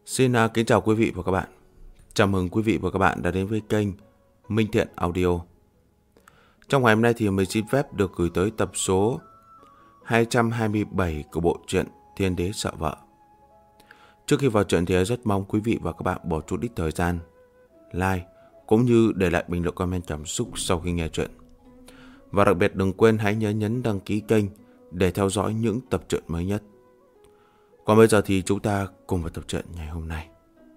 Xin kính chào quý vị và các bạn. Chào mừng quý vị và các bạn đã đến với kênh Minh Thiện Audio. Trong ngày hôm nay thì mình xin phép được gửi tới tập số 227 của bộ truyện Thiên Đế Sợ Vợ. Trước khi vào truyện thì rất mong quý vị và các bạn bỏ chút ít thời gian like cũng như để lại bình luận comment cảm xúc sau khi nghe truyện. Và đặc biệt đừng quên hãy nhấn đăng ký kênh để theo dõi những tập truyện mới nhất. Còn bây giờ thì chúng ta cùng vào tập truyện ngày hôm nay.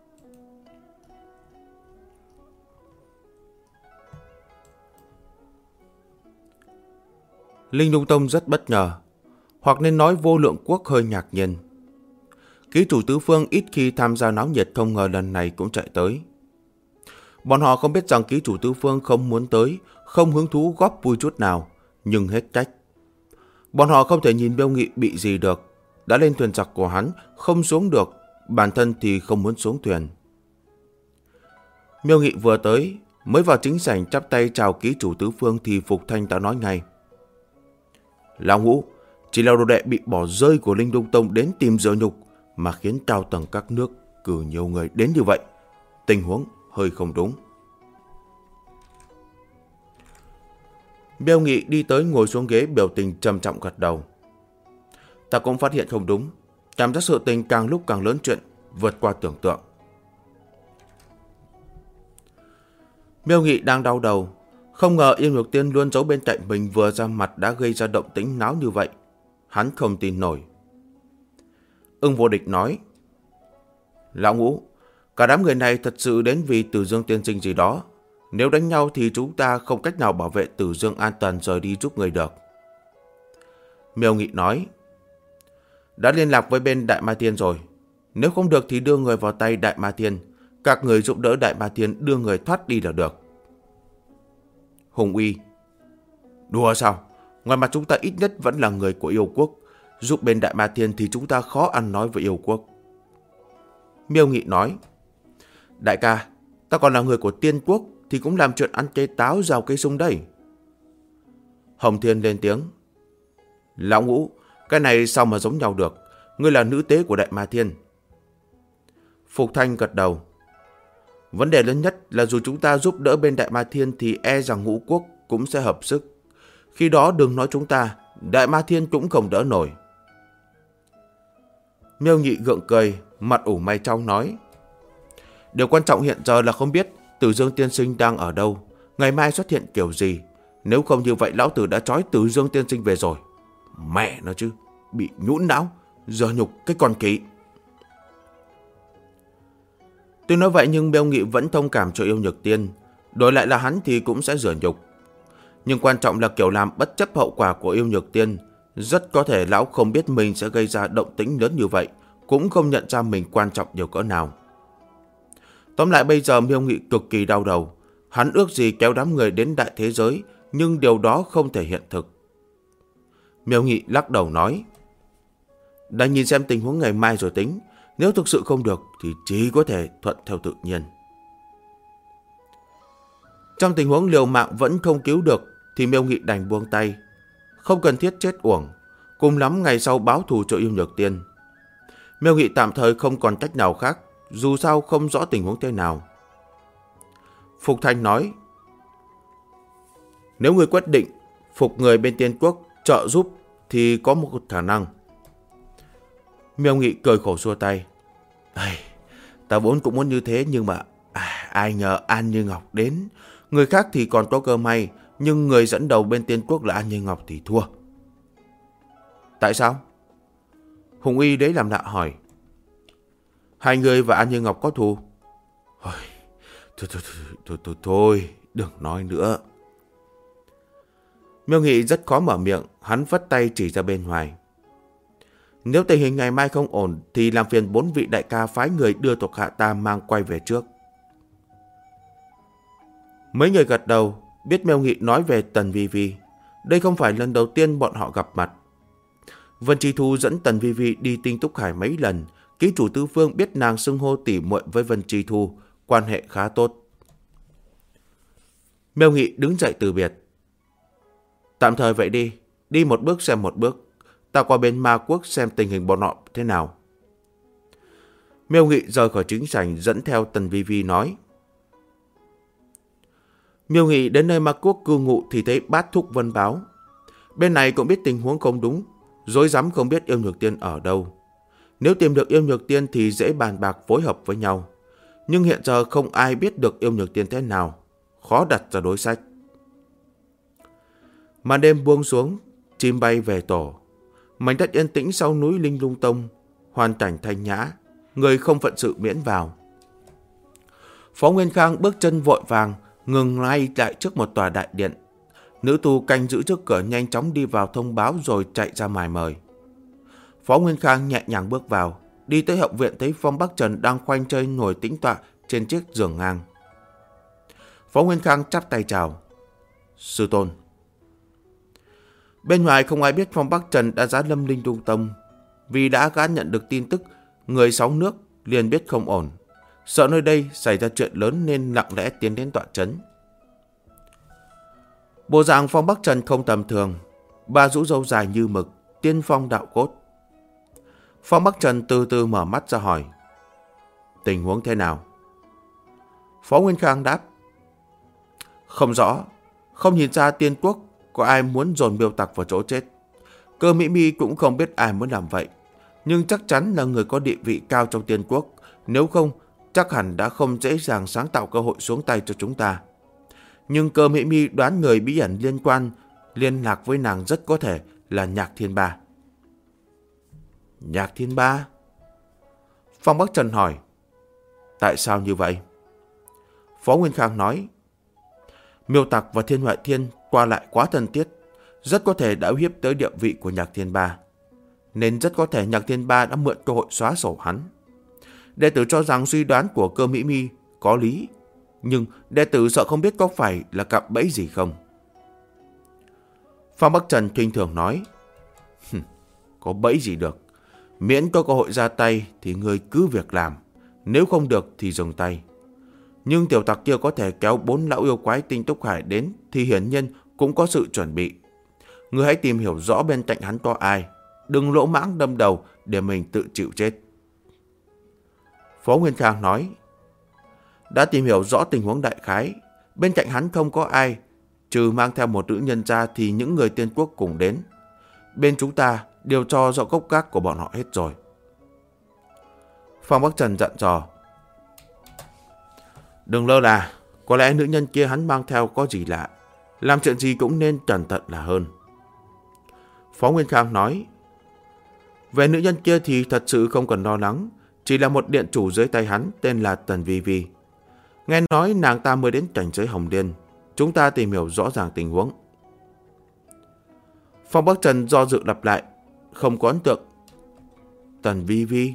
Linh Lung Tông rất bất ngờ, hoặc nên nói Vô Lượng Quốc hơi ngạc nhiên. Ký chủ tứ phương ít khi tham gia náo nhiệt, không ngờ lần này cũng chạy tới. Bọn họ không biết rằng ký chủ tứ phương không muốn tới, không hứng thú góp vui chút nào, nhưng hết cách. Bọn họ không thể nhìn Miêu Nghị bị gì được, đã lên thuyền giặc của hắn, không xuống được, bản thân thì không muốn xuống thuyền. Miêu Nghị vừa tới, mới vào chính sảnh chắp tay chào ký chủ tứ phương thì Phục Thanh đã nói ngay. Lão Ngũ, chỉ là đồ đệ bị bỏ rơi của Linh Lung Tông đến tìm dựa nhục mà khiến cao tầng các nước cử nhiều người đến như vậy. Tình huống hơi không đúng. Miêu Nghị đi tới ngồi xuống ghế, biểu tình trầm trọng gật đầu. Ta cũng phát hiện không đúng, cảm giác sự tình càng lúc càng lớn chuyện, vượt qua tưởng tượng. Miêu Nghị đang đau đầu, không ngờ Yên Nhược Tiên luôn giấu bên cạnh mình vừa ra mặt đã gây ra động tĩnh náo như vậy. Hắn không tin nổi. Ưng Vô Địch nói, Lão Ngũ, cả đám người này thật sự đến vì Tử Dương tiên sinh gì đó. Nếu đánh nhau thì chúng ta không cách nào bảo vệ Tử Dương an toàn rời đi giúp người được. Miêu Nghị nói, đã liên lạc với bên Đại Ma Thiên rồi. Nếu không được thì đưa người vào tay Đại Ma Thiên. Các người giúp đỡ Đại Ma Thiên đưa người thoát đi là được. Hùng Uy, đùa sao? Ngoài mặt chúng ta ít nhất vẫn là người của yêu quốc. Giúp bên Đại Ma Thiên thì chúng ta khó ăn nói với yêu quốc. Miêu Nghị nói, đại ca, ta còn là người của Tiên quốc thì cũng làm chuyện ăn cây táo rào cây sung đây. Hồng Thiên lên tiếng, Lão Ngũ, cái này sao mà giống nhau được? Ngươi là nữ tế của Đại Ma Thiên. Phục Thanh gật đầu. Vấn đề lớn nhất là dù chúng ta giúp đỡ bên Đại Ma Thiên thì e rằng Ngũ quốc cũng sẽ hợp sức. Khi đó đừng nói chúng ta, Đại Ma Thiên cũng không đỡ nổi. Miêu Nghị gượng cười, mặt ủ mày trong nói, điều quan trọng hiện giờ là không biết Tử Dương tiên sinh đang ở đâu, ngày mai xuất hiện kiểu gì. Nếu không như vậy lão tử đã trói Tử Dương tiên sinh về rồi. Mẹ nó chứ, bị nhũn não, giờ nhục cái con kỵ. Tuy nói vậy nhưng Miêu Nghị vẫn thông cảm cho Yêu Nhược Tiên, đổi lại là hắn thì cũng sẽ rửa nhục. Nhưng quan trọng là kiểu làm bất chấp hậu quả của Yêu Nhược Tiên, rất có thể lão không biết mình sẽ gây ra động tĩnh lớn như vậy, cũng không nhận ra mình quan trọng nhiều cỡ nào. Tóm lại bây giờ Miêu Nghị cực kỳ đau đầu, hắn ước gì kéo đám người đến đại thế giới, nhưng điều đó không thể hiện thực. Miêu Nghị lắc đầu nói, đã nhìn xem tình huống ngày mai rồi tính, nếu thực sự không được thì chỉ có thể thuận theo tự nhiên. Trong tình huống liều mạng vẫn không cứu được thì Miêu Nghị đành buông tay, không cần thiết chết uổng, cùng lắm ngày sau báo thù cho Yêu Nhược Tiên. Miêu Nghị tạm thời không còn cách nào khác, dù sao không rõ tình huống thế nào. Phục Thanh nói, nếu người quyết định phục người bên Tiên quốc trợ giúp thì có một khả năng. Miêu Nghị cười khổ xua tay, ta vốn cũng muốn như thế nhưng mà ai ngờ An Như Ngọc đến. Người khác thì còn có cơ may, nhưng người dẫn đầu bên Tiên quốc là An Như Ngọc thì thua. Tại sao? Hùng Uy đấy làm lạ hỏi. Hai người và An Như Ngọc có thù? Thôi, đừng nói nữa. Miêu Nghị rất khó mở miệng, hắn vất tay chỉ ra bên ngoài. Nếu tình hình ngày mai không ổn thì làm phiền 4 vị đại ca phái người đưa thuộc hạ ta mang quay về trước. Mấy người gật đầu, biết Miêu Nghị nói về Tần Vi Vi. Đây không phải lần đầu tiên bọn họ gặp mặt. Vân Chi Thu dẫn Tần Vi Vi đi Tinh Túc Hải mấy lần, ký chủ tứ phương biết nàng xưng hô tỉ muội với Vân Chi Thu, quan hệ khá tốt. Miêu Nghị đứng dậy từ biệt. Tạm thời vậy đi một bước xem một bước. Ta qua bên Ma Quốc xem tình hình bọn họ thế nào. Miêu Nghị rời khỏi chính sảnh dẫn theo Tần Vi Vi nói. Miêu Nghị đến nơi Ma Quốc cư ngụ thì thấy Bát Thúc Vân báo. Bên này cũng biết tình huống không đúng, rối rắm không biết Yêu Nhược Tiên ở đâu. Nếu tìm được Yêu Nhược Tiên thì dễ bàn bạc phối hợp với nhau. Nhưng hiện giờ không ai biết được Yêu Nhược Tiên thế nào, khó đặt ra đối sách. Màn đêm buông xuống, chim bay về tổ. Mảnh đất yên tĩnh sau núi Linh Lung Tông, hoàn cảnh thanh nhã, người không phận sự miễn vào. Phó Nguyên Khang bước chân vội vàng, ngừng ngay lại trước một tòa đại điện. Nữ tu canh giữ trước cửa nhanh chóng đi vào thông báo rồi chạy ra ngoài mời. Phó Nguyên Khang nhẹ nhàng bước vào, đi tới hậu viện thấy Phong Bắc Trần đang khoanh chân ngồi tĩnh tọa trên chiếc giường ngang. Phó Nguyên Khang chắp tay chào. Sư tôn. Bên ngoài không ai biết Phong Bắc Trần đã giá lâm Linh Lung Tông. Vì đã gã nhận được tin tức người sáu nước liền biết không ổn. Sợ nơi đây xảy ra chuyện lớn nên lặng lẽ tiến đến tọa trấn. Bộ dạng Phong Bắc Trần không tầm thường. Ba rũ râu dài như mực, tiên phong đạo cốt. Phong Bắc Trần từ từ mở mắt ra hỏi. Tình huống thế nào? Phó Nguyên Khang đáp. Không rõ. Không nhìn ra Tiên Quốc có ai muốn dồn Miêu Tặc vào chỗ chết. Cơ Mỹ Mi cũng không biết ai muốn làm vậy. Nhưng chắc chắn là người có địa vị cao trong Tiên Quốc. Nếu không, chắc hẳn đã không dễ dàng sáng tạo cơ hội xuống tay cho chúng ta. Nhưng Cơ Mỹ Mi đoán người bí ẩn liên lạc với nàng rất có thể là Nhạc Thiên Ba. Nhạc Thiên Ba? Phong Bắc Trần hỏi. Tại sao như vậy? Phó Nguyên Khang nói. Miêu Tặc và Thiên Ngoại Thiên qua lại quá thân thiết, rất có thể đã uy hiếp tới địa vị của Nhạc Thiên Ba. Nên rất có thể Nhạc Thiên Ba đã mượn cơ hội xóa sổ hắn. Đệ tử cho rằng suy đoán của Cơ Mỹ Mi có lý, nhưng đệ tử sợ không biết có phải là cạm bẫy gì không. Phong Bắc Trần khinh thường nói. Có bẫy gì được. Miễn có cơ hội ra tay thì người cứ việc làm. Nếu không được thì dừng tay. Nhưng tiểu tặc kia có thể kéo 4 lão yêu quái Tinh Túc Hải đến thì hiển nhiên cũng có sự chuẩn bị. Người hãy tìm hiểu rõ bên cạnh hắn có ai. Đừng lỗ mãng đâm đầu để mình tự chịu chết. Phó Nguyên Khang nói. Đã tìm hiểu rõ tình huống đại khái. Bên cạnh hắn không có ai. Trừ mang theo một nữ nhân ra thì những người Tiên Quốc cùng đến. Bên chúng ta đều cho rõ gốc gác của bọn họ hết rồi. Phong Bắc Trần dặn dò. Đừng lơ là, có lẽ nữ nhân kia hắn mang theo có gì lạ. Làm chuyện gì cũng nên cẩn thận là hơn. Phó Nguyên Khang nói. Về nữ nhân kia thì thật sự không cần lo lắng. Chỉ là một điện chủ dưới tay hắn tên là Tần Vi Vi. Nghe nói nàng ta mới đến cảnh giới Hồng Liên. Chúng ta tìm hiểu rõ ràng tình huống. Phong Bắc Trần do dự lặp lại. Không có ấn tượng. Tần Vi Vi.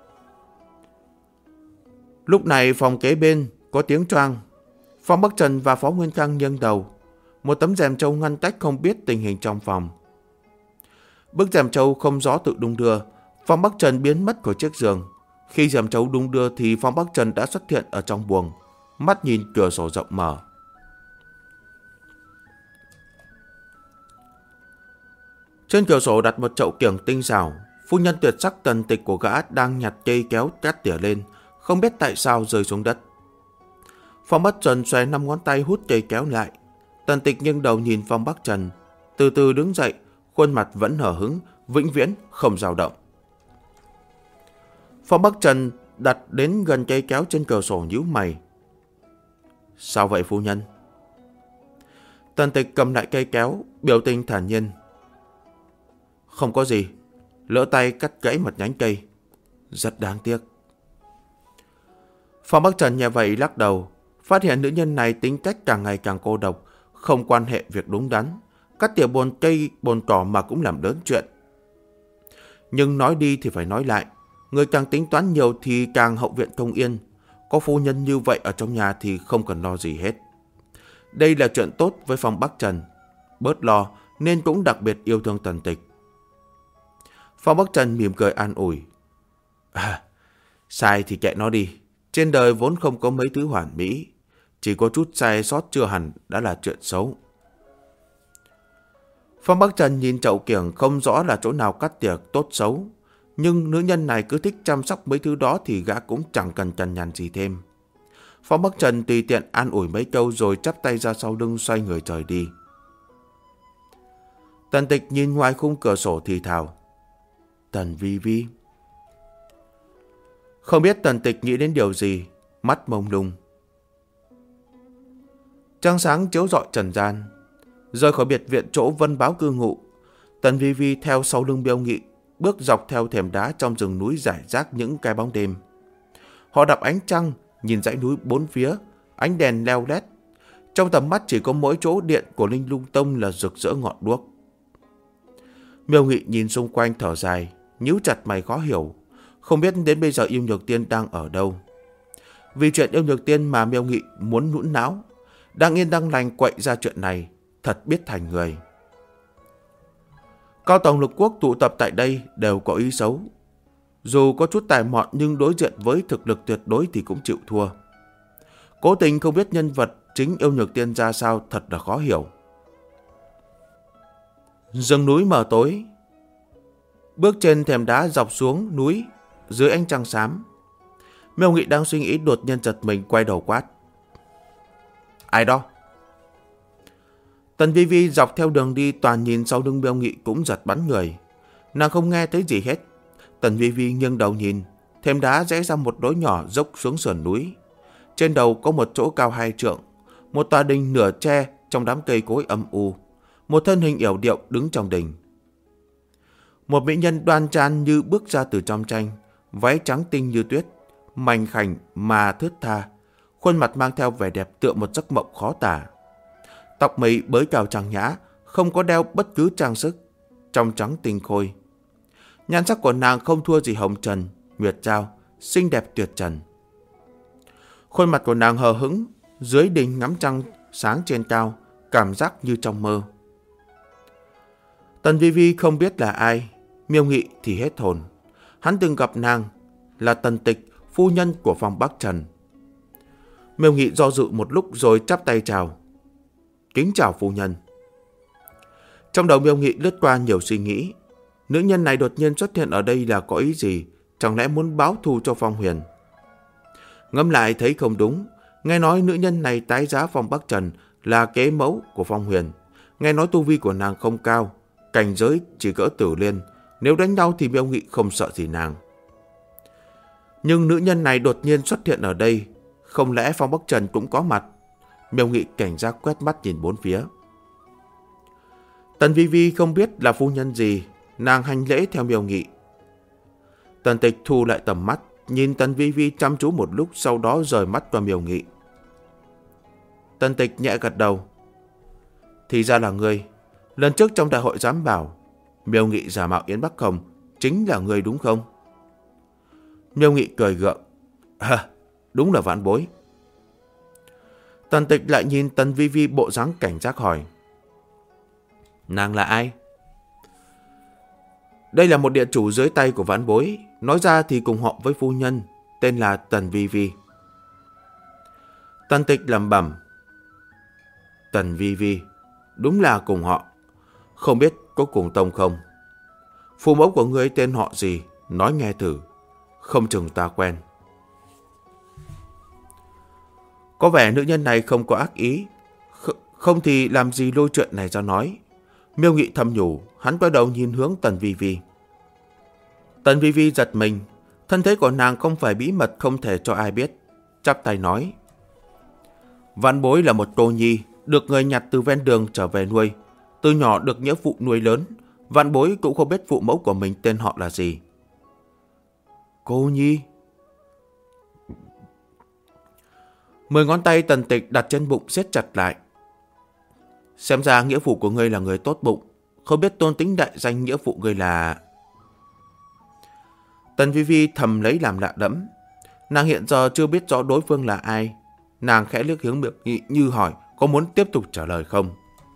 Lúc này phòng kế bên có tiếng choang. Phong Bắc Trần và Phó Nguyên Khang nghiêng đầu. Một tấm rèm trâu ngăn cách không biết tình hình trong phòng. Bức rèm trâu không gió tự đung đưa. Phong Bắc Trần biến mất khỏi chiếc giường. Khi rèm trâu đung đưa thì Phong Bắc Trần đã xuất hiện ở trong buồng. Mắt nhìn cửa sổ rộng mở. Trên cửa sổ đặt một chậu kiểng tinh xảo. Phu nhân tuyệt sắc Tần Tịch của gã đang nhặt cây kéo cát tỉa lên, không biết tại sao rơi xuống đất. Phong Bắc Trần xòe 5 ngón tay hút cây kéo lại. Tần Tịch nghiêng đầu nhìn Phong Bắc Trần, từ từ đứng dậy, khuôn mặt vẫn hờ hững, vĩnh viễn không dao động. Phong Bắc Trần đặt đến gần cây kéo trên cửa sổ nhíu mày. Sao vậy phu nhân? Tần Tịch cầm lại cây kéo, biểu tình thản nhiên. Không có gì, lỡ tay cắt gãy một nhánh cây. Rất đáng tiếc. Phong Bắc Trần nghe vậy lắc đầu, phát hiện nữ nhân này tính cách càng ngày càng cô độc, không quan hệ việc đúng đắn, cắt tỉa bồn cây bồn cỏ mà cũng làm lớn chuyện. Nhưng nói đi thì phải nói lại, người càng tính toán nhiều thì càng hậu viện không yên. Có phu nhân như vậy ở trong nhà thì không cần lo gì hết. Đây là chuyện tốt với Phong Bắc Trần, bớt lo nên cũng đặc biệt yêu thương Tần Tịch. Phong Bắc Trần mỉm cười an ủi. Sai thì kệ nó đi. Trên đời vốn không có mấy thứ hoàn mỹ. Chỉ có chút sai sót chưa hẳn đã là chuyện xấu. Phong Bắc Trần nhìn chậu kiểng không rõ là chỗ nào cắt tỉa tốt xấu. Nhưng nữ nhân này cứ thích chăm sóc mấy thứ đó thì gã cũng chẳng cần cằn nhằn gì thêm. Phong Bắc Trần tùy tiện an ủi mấy câu rồi chắp tay ra sau lưng xoay người rời đi. Tần Tịch nhìn ngoài khung cửa sổ thì thào. Tần Vi Vi. Không biết Tần Tịch nghĩ đến điều gì, mắt mông lung. Trăng sáng chiếu rọi trần gian. Rời khỏi biệt viện chỗ Vân Báo cư ngụ, Tần Vi Vi theo sau lưng Miêu Nghị, bước dọc theo thềm đá trong rừng núi rải rác những cái bóng đêm. Họ đạp ánh trăng, nhìn dãy núi bốn phía, ánh đèn leo lét. Trong tầm mắt chỉ có mỗi chỗ điện của Linh Lung Tông là rực rỡ ngọn đuốc. Miêu Nghị nhìn xung quanh thở dài, nhíu chặt mày khó hiểu, không biết đến bây giờ Yêu Nhược Tiên đang ở đâu. Vì chuyện Yêu Nhược Tiên mà Miêu Nghị muốn nũn não, đang yên đang lành quậy ra chuyện này, thật biết thành người. Cao tầng lục quốc tụ tập tại đây đều có ý xấu. Dù có chút tài mọn nhưng đối diện với thực lực tuyệt đối thì cũng chịu thua. Cố tình không biết nhân vật chính Yêu Nhược Tiên ra sao thật là khó hiểu. Rừng núi mờ tối. Bước trên thềm đá dọc xuống núi dưới ánh trăng xám. Miêu Nghị đang suy nghĩ đột nhiên giật mình quay đầu quát. Ai đó? Tần Vi Vi dọc theo đường đi toàn nhìn sau lưng Miêu Nghị cũng giật bắn người. Nàng không nghe thấy gì hết. Tần Vi Vi nghiêng đầu nhìn, thềm đá rẽ ra một lối nhỏ dốc xuống sườn núi. Trên đầu có một chỗ cao 2 trượng, một tòa đình nửa tre trong đám cây cối âm u, một thân hình yểu điệu đứng trong đình. Một mỹ nhân đoan trang như bước ra từ trong tranh, váy trắng tinh như tuyết, mảnh khảnh mà thướt tha, khuôn mặt mang theo vẻ đẹp tựa một giấc mộng khó tả. Tóc mây bới cao trang nhã, không có đeo bất cứ trang sức, trong trắng tinh khôi. Nhan sắc của nàng không thua gì hồng trần, nguyệt dao, xinh đẹp tuyệt trần. Khuôn mặt của nàng hờ hững, dưới đình ngắm trăng sáng trên cao, cảm giác như trong mơ. Tần Vi Vi không biết là ai, Miêu Nghị thì hết hồn. Hắn từng gặp nàng, là Tần Tịch, phu nhân của Phong Bắc Trần. Miêu Nghị do dự một lúc rồi chắp tay chào. Kính chào phu nhân. Trong đầu Miêu Nghị lướt qua nhiều suy nghĩ. Nữ nhân này đột nhiên xuất hiện ở đây là có ý gì? Chẳng lẽ muốn báo thù cho Phong Huyền? Ngẫm lại thấy không đúng. Nghe nói nữ nhân này tái giá Phong Bắc Trần là kế mẫu của Phong Huyền. Nghe nói tu vi của nàng không cao, cảnh giới chỉ cỡ tử liên. Nếu đánh nhau thì Miêu Nghị không sợ gì nàng. Nhưng nữ nhân này đột nhiên xuất hiện ở đây, không lẽ Phong Bắc Trần cũng có mặt? Miêu Nghị cảnh giác quét mắt nhìn bốn phía. Tần Vi Vi không biết là phu nhân gì, nàng hành lễ theo Miêu Nghị. Tần Tịch thu lại tầm mắt, nhìn Tần Vi Vi chăm chú một lúc, sau đó rời mắt qua Miêu Nghị. Tần Tịch nhẹ gật đầu. Thì ra là ngươi. Lần trước trong đại hội giám bảo, Miêu Nghị giả mạo Yến Bắc Hồng, chính là ngươi đúng không? Miêu Nghị cười gượng. Đúng là vãn bối. Tần Tịch lại nhìn Tần Vi Vi bộ dáng cảnh giác hỏi. Nàng là ai? Đây là một địa chủ dưới tay của vãn bối, nói ra thì cùng họ với phu nhân, tên là Tần Vi Vi. Tần Tịch lẩm bẩm. Tần Vi Vi, đúng là cùng họ. Không biết có cùng tông không? Phụ mẫu của ngươi tên họ gì? Nói nghe thử. Không chừng ta quen. Có vẻ nữ nhân này không có ác ý. Không thì làm gì lôi chuyện này ra nói. Miêu Nghị thầm nhủ, hắn quay đầu nhìn hướng Tần Vi Vi. Tần Vi Vi giật mình. Thân thế của nàng không phải bí mật không thể cho ai biết. Chắp tay nói. Vãn bối là một cô nhi, được người nhặt từ ven đường trở về nuôi. Từ nhỏ được nghĩa phụ nuôi lớn. Vãn bối cũng không biết phụ mẫu của mình tên họ là gì. Cô nhi. 10 ngón tay Tần Tịch đặt trên bụng siết chặt lại. Xem ra nghĩa phụ của ngươi là người tốt bụng. Không biết tôn tính đại danh nghĩa phụ ngươi là... Tần Vi Vi thầm lấy làm lạ lẫm. Nàng hiện giờ chưa biết rõ đối phương là ai. Nàng khẽ liếc hướng Miêu Nghị như hỏi có muốn tiếp tục trả lời không.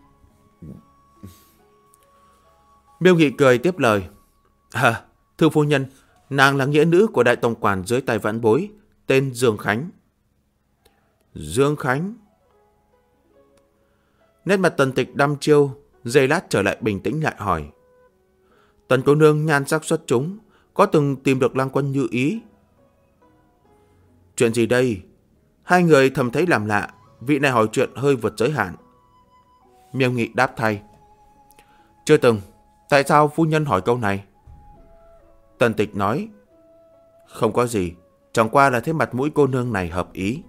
Miêu Nghị cười tiếp lời. Thưa phu nhân, nàng là nghĩa nữ của đại tổng quản dưới tay vãn bối, tên Dương Khánh. Dương Khánh? Nét mặt Tần Tịch đăm chiêu, giây lát trở lại bình tĩnh lại hỏi. Tần cô nương nhan sắc xuất chúng, có từng tìm được lang quân như ý. Chuyện gì đây? Hai người thầm thấy làm lạ, vị này hỏi chuyện hơi vượt giới hạn. Miêu Nghị đáp thay. Chưa từng. Tại sao phu nhân hỏi câu này? Tần Tịch nói. Không có gì, chẳng qua là thấy mặt mũi cô nương này hợp ý.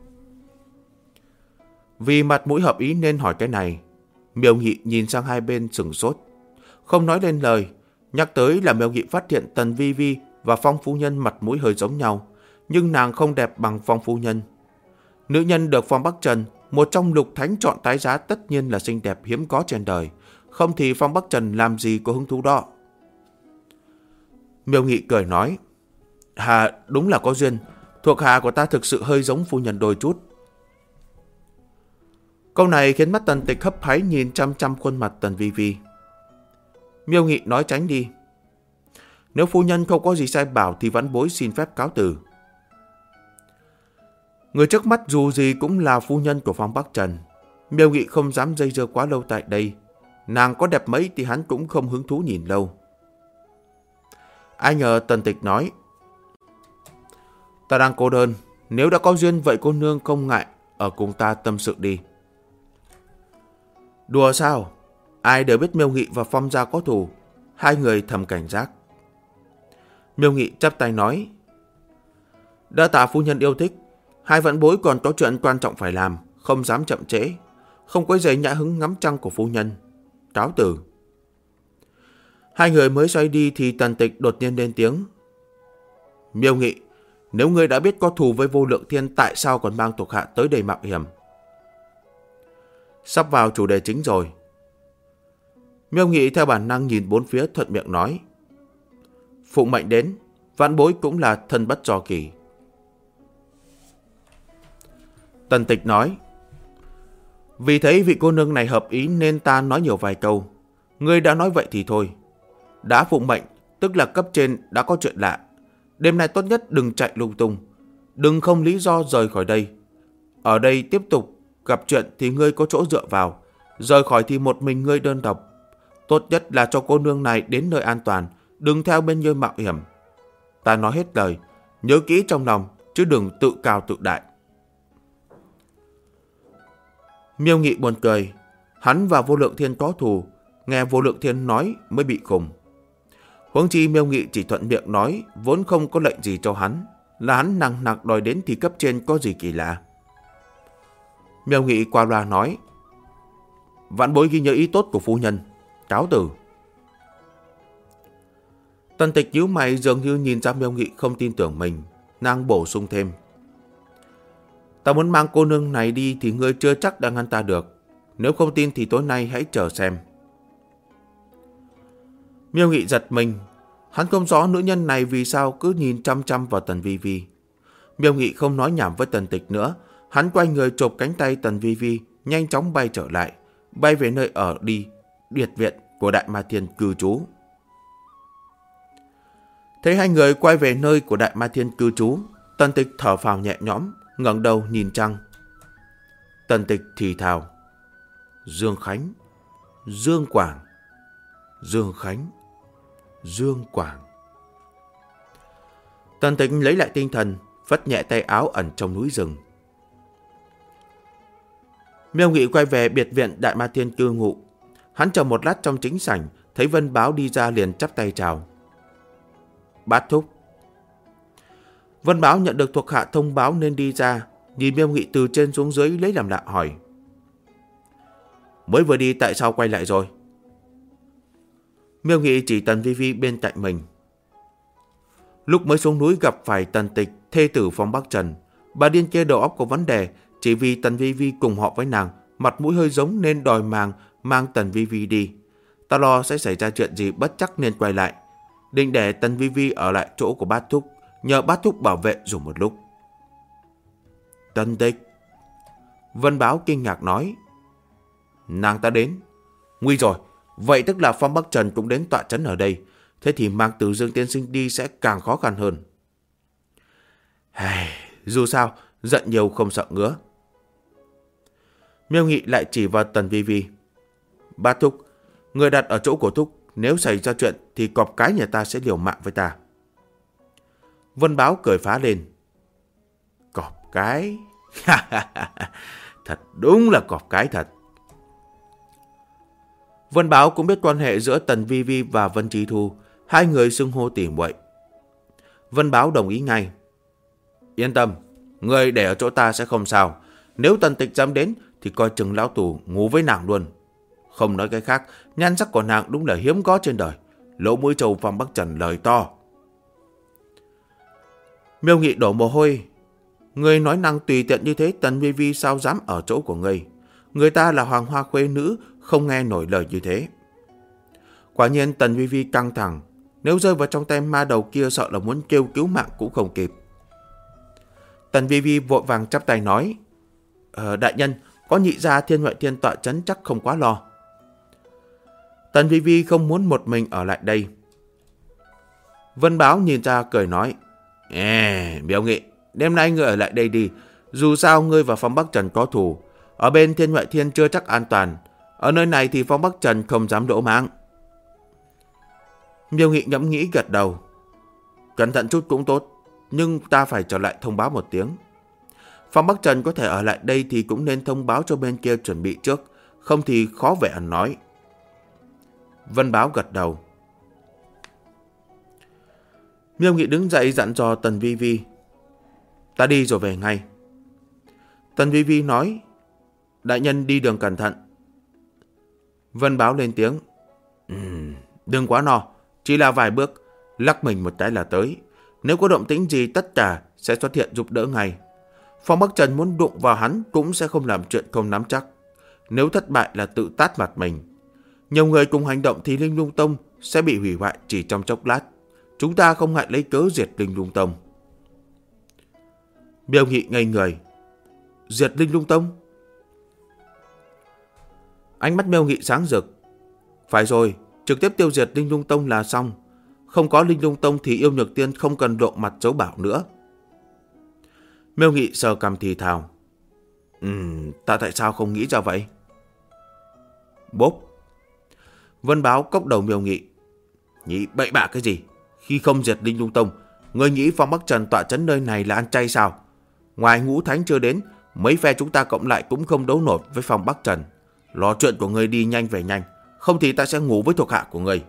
Vì mặt mũi hợp ý nên hỏi cái này. Miêu Nghị nhìn sang hai bên sửng sốt, không nói lên lời. Nhắc tới là Miêu Nghị phát hiện Tần Vi Vi và Phong phu nhân mặt mũi hơi giống nhau, nhưng nàng không đẹp bằng Phong phu nhân. Nữ nhân được Phong Bắc Trần, một trong lục thánh chọn tái giá, tất nhiên là xinh đẹp hiếm có trên đời. Không thì Phong Bắc Trần làm gì có hứng thú đó. Miêu Nghị cười nói. Hà, đúng là có duyên. Thuộc hạ của ta thực sự hơi giống phu nhân đôi chút. Câu này khiến mắt Tần Tịch hấp háy nhìn chăm chăm khuôn mặt Tần Vi Vi. Miêu Nghị nói tránh đi. Nếu phu nhân không có gì sai bảo thì vãn bối xin phép cáo từ. Người trước mắt dù gì cũng là phu nhân của Phong Bắc Trần. Miêu Nghị không dám dây dưa quá lâu tại đây. Nàng có đẹp mấy thì hắn cũng không hứng thú nhìn lâu. Ai ngờ Tần Tịch nói. Ta đang cô đơn. Nếu đã có duyên vậy cô nương không ngại ở cùng ta tâm sự đi. Đùa sao? Ai đều biết Miêu Nghị và Phong gia có thù. Hai người thầm cảnh giác. Miêu Nghị chắp tay nói. Đa tạ phu nhân yêu thích. Hai vãn bối còn có chuyện quan trọng phải làm, không dám chậm trễ. Không quấy rầy nhã hứng ngắm trăng của phu nhân. Cáo từ. Hai người mới xoay đi thì Tần Tịch đột nhiên lên tiếng. Miêu Nghị, nếu ngươi đã biết có thù với Vô Lượng Thiên, tại sao còn mang thuộc hạ tới đây mạo hiểm? Sắp vào chủ đề chính rồi. Miêu Nghị theo bản năng nhìn bốn phía, thuận miệng nói. Phụng mệnh đến, vãn bối cũng là thân bất do kỳ. Tần Tịch nói. Vì thấy vị cô nương này hợp ý nên ta nói nhiều vài câu. Ngươi đã nói vậy thì thôi. Đã phụng mệnh, tức là cấp trên đã có chuyện lạ. Đêm nay tốt nhất đừng chạy lung tung. Đừng không lý do rời khỏi đây. Ở đây tiếp tục gặp chuyện thì ngươi có chỗ dựa vào. Rời khỏi thì một mình ngươi đơn độc. Tốt nhất là cho cô nương này đến nơi an toàn. Đừng theo bên ngươi mạo hiểm. Ta nói hết lời. Nhớ kỹ trong lòng, chứ đừng tự cao tự đại. Miêu Nghị buồn cười. Hắn và Vô Lượng Thiên có thù. Nghe Vô Lượng Thiên nói mới bị khùng. Huống chi Miêu Nghị chỉ thuận miệng nói, vốn không có lệnh gì cho hắn. Là hắn nặng nặc đòi đến thì cấp trên có gì kỳ lạ. Miêu Nghị qua loa nói. Vãn bối ghi nhớ ý tốt của phu nhân. Cáo từ. Tần Tịch nhíu mày, dường như nhìn ra Miêu Nghị không tin tưởng mình. Nàng bổ sung thêm. Ta muốn mang cô nương này đi thì ngươi chưa chắc đã ngăn ta được. Nếu không tin thì tối nay hãy chờ xem. Miêu Nghị giật mình. Hắn không rõ nữ nhân này vì sao cứ nhìn chăm chăm vào Tần Vi Vi. Miêu Nghị không nói nhảm với Tần Tịch nữa. Hắn quay người chộp cánh tay Tần Vi Vi, nhanh chóng bay trở lại, bay về nơi ở đi biệt viện của Đại Ma Thiên cư trú. Thấy hai người quay về nơi của Đại Ma Thiên cư trú, Tần Tịch thở phào nhẹ nhõm, ngẩng đầu nhìn trăng. Tần Tịch thì thào. Dương Khánh, Dương Quảng, Dương Khánh, Dương Quảng. Tần Tịch lấy lại tinh thần, phất nhẹ tay áo ẩn trong núi rừng. Miêu Nghị quay về biệt viện Đại Ma Thiên cư ngụ. Hắn chờ một lát trong chính sảnh, thấy Vân Báo đi ra liền chắp tay chào. Bát thúc. Vân Báo nhận được thuộc hạ thông báo nên đi ra, nhìn Miêu Nghị từ trên xuống dưới lấy làm lạ hỏi. Mới vừa đi tại sao quay lại rồi? Miêu Nghị chỉ Tần Vi Vi bên cạnh mình. Lúc mới xuống núi gặp phải Tần Tịch, thê tử Phong Bắc Trần. Bà điên kia đầu óc có vấn đề, chỉ vì Tần Vi Vi cùng họ với nàng, mặt mũi hơi giống nên đòi mang Tần Vi Vi đi. Ta lo sẽ xảy ra chuyện gì bất chắc nên quay lại. Định để Tần Vi Vi ở lại chỗ của bát thúc, nhờ bát thúc bảo vệ dùng một lúc. Tần Tịch. Vân Báo kinh ngạc nói. Nàng ta đến. Nguy rồi, vậy tức là Phong Bắc Trần cũng đến tọa trấn ở đây. Thế thì mang Từ Dương tiên sinh đi sẽ càng khó khăn hơn. Dù sao, giận nhiều không sợ ngứa. Miêu Nghị lại chỉ vào Tần Vi Vi. Bát thúc, người đặt ở chỗ của thúc, nếu xảy ra chuyện thì cọp cái nhà ta sẽ liều mạng với ta. Vân Báo cười phá lên. Cọp cái. Thật đúng là cọp cái thật. Vân Báo cũng biết quan hệ giữa Tần Vi Vi và Vân Chi Thu, hai người xưng hô tỉ muội. Vân Báo đồng ý ngay. Yên tâm, người để ở chỗ ta sẽ không sao. Nếu Tần Tịch dám đến thì coi chừng lão tù ngủ với nàng luôn. Không nói cái khác, nhan sắc của nàng đúng là hiếm có trên đời. Lỗ mũi trâu Phong Bắc Trần lời to. Miêu Nghị đổ mồ hôi. Người nói năng tùy tiện như thế, Tần Vi Vi sao dám ở chỗ của người. Người ta là hoàng hoa khuê nữ, không nghe nổi lời như thế. Quả nhiên Tần Vi Vi căng thẳng. Nếu rơi vào trong tay ma đầu kia sợ là muốn kêu cứu mạng cũng không kịp. Tần Vi Vi vội vàng chắp tay nói. Đại nhân, có nhị gia Thiên Ngoại Thiên tọa chấn chắc không quá lo. Tần Vi Vi không muốn một mình ở lại đây. Vân Báo nhìn ra cười nói. Miêu Nghị, đêm nay ngươi ở lại đây đi. Dù sao ngươi và Phong Bắc Trần có thù. Ở bên Thiên Ngoại Thiên chưa chắc an toàn. Ở nơi này thì Phong Bắc Trần không dám đổ mạng. Miêu Nghị ngẫm nghĩ gật đầu. Cẩn thận chút cũng tốt, nhưng ta phải trở lại thông báo một tiếng. Phong Bắc Trần có thể ở lại đây thì cũng nên thông báo cho bên kia chuẩn bị trước, không thì khó vẻ ăn nói. Vân Báo gật đầu. Miêu Nghị đứng dậy dặn dò Tần Vi Vi. Ta đi rồi về ngay. Tần Vi Vi nói. Đại nhân đi đường cẩn thận. Vân Báo lên tiếng. Đừng quá no, chỉ là vài bước, lắc mình một cái là tới. Nếu có động tĩnh gì tất cả sẽ xuất hiện giúp đỡ ngay. Phong Bắc Trần muốn đụng vào hắn cũng sẽ không làm chuyện không nắm chắc. Nếu thất bại là tự tát mặt mình. Nhiều người cùng hành động thì Linh Lung Tông sẽ bị hủy hoại chỉ trong chốc lát. Chúng ta không ngại lấy cớ diệt Linh Lung Tông. Miêu Nghị ngây người. Diệt Linh Lung Tông? Ánh mắt Miêu Nghị sáng rực. Phải rồi, trực tiếp tiêu diệt Linh Lung Tông là xong. Không có Linh Lung Tông thì Yêu Nhược Tiên không cần lộ mặt giấu bảo nữa. Miêu Nghị sờ cằm thì thào. Ta tại sao không nghĩ ra vậy? Bốp. Vân Báo cốc đầu Miêu Nghị. Nhị bậy bạ cái gì? Khi không diệt Linh Lung Tông, ngươi nghĩ Phong Bắc Trần tọa trấn nơi này là ăn chay sao? Ngoài Ngũ Thánh chưa đến, mấy phe chúng ta cộng lại cũng không đấu nổi với Phong Bắc Trần. Lo chuyện của ngươi đi nhanh về nhanh, không thì ta sẽ ngủ với thuộc hạ của ngươi.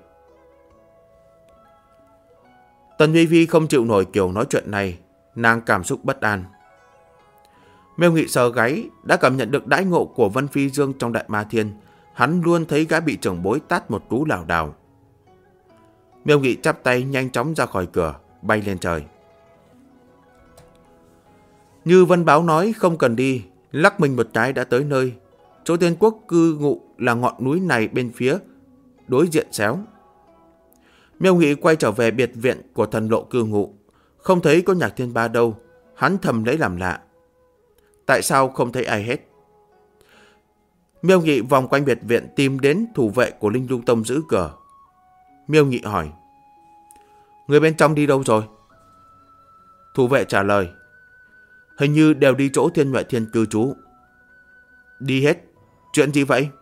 Tần Vi Vi không chịu nổi kiểu nói chuyện này, nàng cảm xúc bất an. Miêu Nghị sờ gáy, đã cảm nhận được đãi ngộ của Vân Phi Dương trong Đại Ma Thiên. Hắn luôn thấy gã bị trưởng bối tát một cú lảo đảo. Miêu Nghị chắp tay nhanh chóng ra khỏi cửa, bay lên trời. Như Vân Báo nói không cần đi, lắc mình một cái đã tới nơi. Chỗ Thiên Quốc cư ngụ là ngọn núi này bên phía đối diện xéo. Miêu Nghị quay trở về biệt viện của thần lộ cư ngụ, không thấy có Nhạc Thiên Ba đâu. Hắn thầm lấy làm lạ. Tại sao không thấy ai hết? Miêu Nghị vòng quanh biệt viện tìm đến thủ vệ của Linh Lung Tông giữ cửa. Miêu Nghị hỏi. Người bên trong đi đâu rồi? Thủ vệ trả lời. Hình như đều đi chỗ Thiên Ngoại Thiên cư trú. Đi hết. Chuyện gì vậy?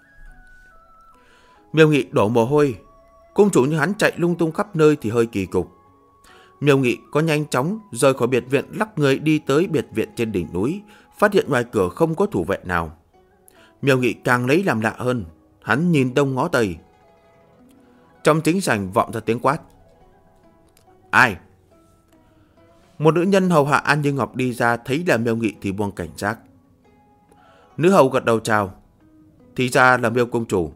Miêu Nghị đổ mồ hôi. Cung chủ như hắn chạy lung tung khắp nơi thì hơi kỳ cục. Miêu Nghị có nhanh chóng rời khỏi biệt viện, lắc người đi tới biệt viện trên đỉnh núi, phát hiện ngoài cửa không có thủ vệ nào. Miêu Nghị càng lấy làm lạ hơn. Hắn nhìn đông ngó tây. Trong chính sảnh vọng ra tiếng quát. Ai? Một nữ nhân hầu hạ An Như Ngọc đi ra, thấy là Miêu Nghị thì buông cảnh giác. Nữ hầu gật đầu chào. Thì ra là Miêu công chủ.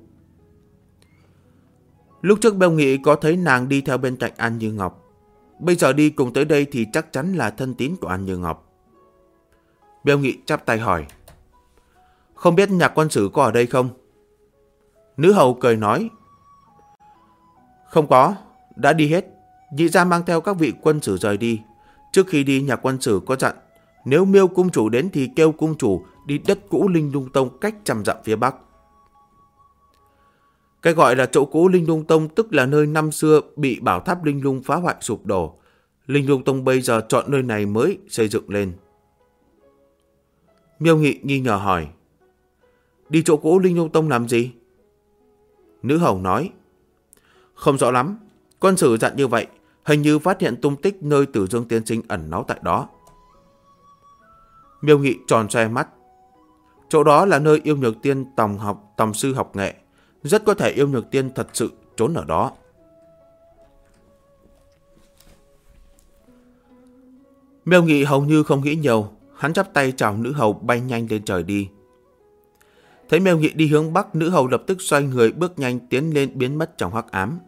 Lúc trước Miêu Nghị có thấy nàng đi theo bên cạnh An Như Ngọc. Bây giờ đi cùng tới đây thì chắc chắn là thân tín của An Như Ngọc. Miêu Nghị chắp tay hỏi. Không biết Nhạc quân sử có ở đây không? Nữ hầu cười nói. Không có, đã đi hết. Nhị gia mang theo các vị quân sử rời đi. Trước khi đi Nhạc quân sử có dặn, nếu Miêu cung chủ đến thì kêu cung chủ đi đất cũ Linh Lung Tông cách 100 dặm phía bắc. Cái gọi là chỗ cũ Linh Lung Tông tức là nơi năm xưa bị bảo tháp Linh Lung phá hoại sụp đổ. Linh Lung Tông bây giờ chọn nơi này mới xây dựng lên. Miêu Nghị nghi ngờ hỏi. Đi chỗ cũ Linh Lung Tông làm gì? Nữ hầu nói. Không rõ lắm. Quân sử dặn như vậy. hình như phát hiện tung tích nơi Tử Dương tiên sinh ẩn náu tại đó. Miêu Nghị tròn xoe mắt. Chỗ đó là nơi Yêu Nhược Tiên tòng sư học nghệ, rất có thể Yêu Nhược Tiên thật sự trốn ở đó. Miêu Nghị hầu như không nghĩ nhiều, hắn chắp tay chào nữ hầu bay nhanh lên trời đi. Thấy Miêu Nghị đi hướng bắc, nữ hầu lập tức xoay người bước nhanh tiến lên biến mất trong hắc ám.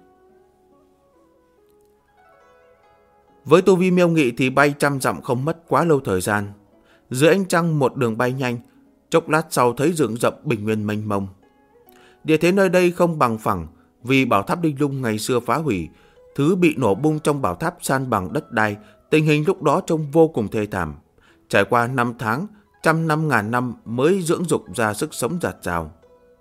Với tu vi Miêu Nghị thì bay trăm dặm không mất quá lâu thời gian. Dưới ánh trăng một đường bay nhanh, chốc lát sau thấy rừng rậm bình nguyên mênh mông. Địa thế nơi đây không bằng phẳng vì bảo tháp Linh Lung ngày xưa phá hủy, thứ bị nổ bung trong bảo tháp san bằng đất đai, tình hình lúc đó trông vô cùng thê thảm. Trải qua 5 tháng, trăm năm ngàn năm mới dưỡng dục ra sức sống dạt dào.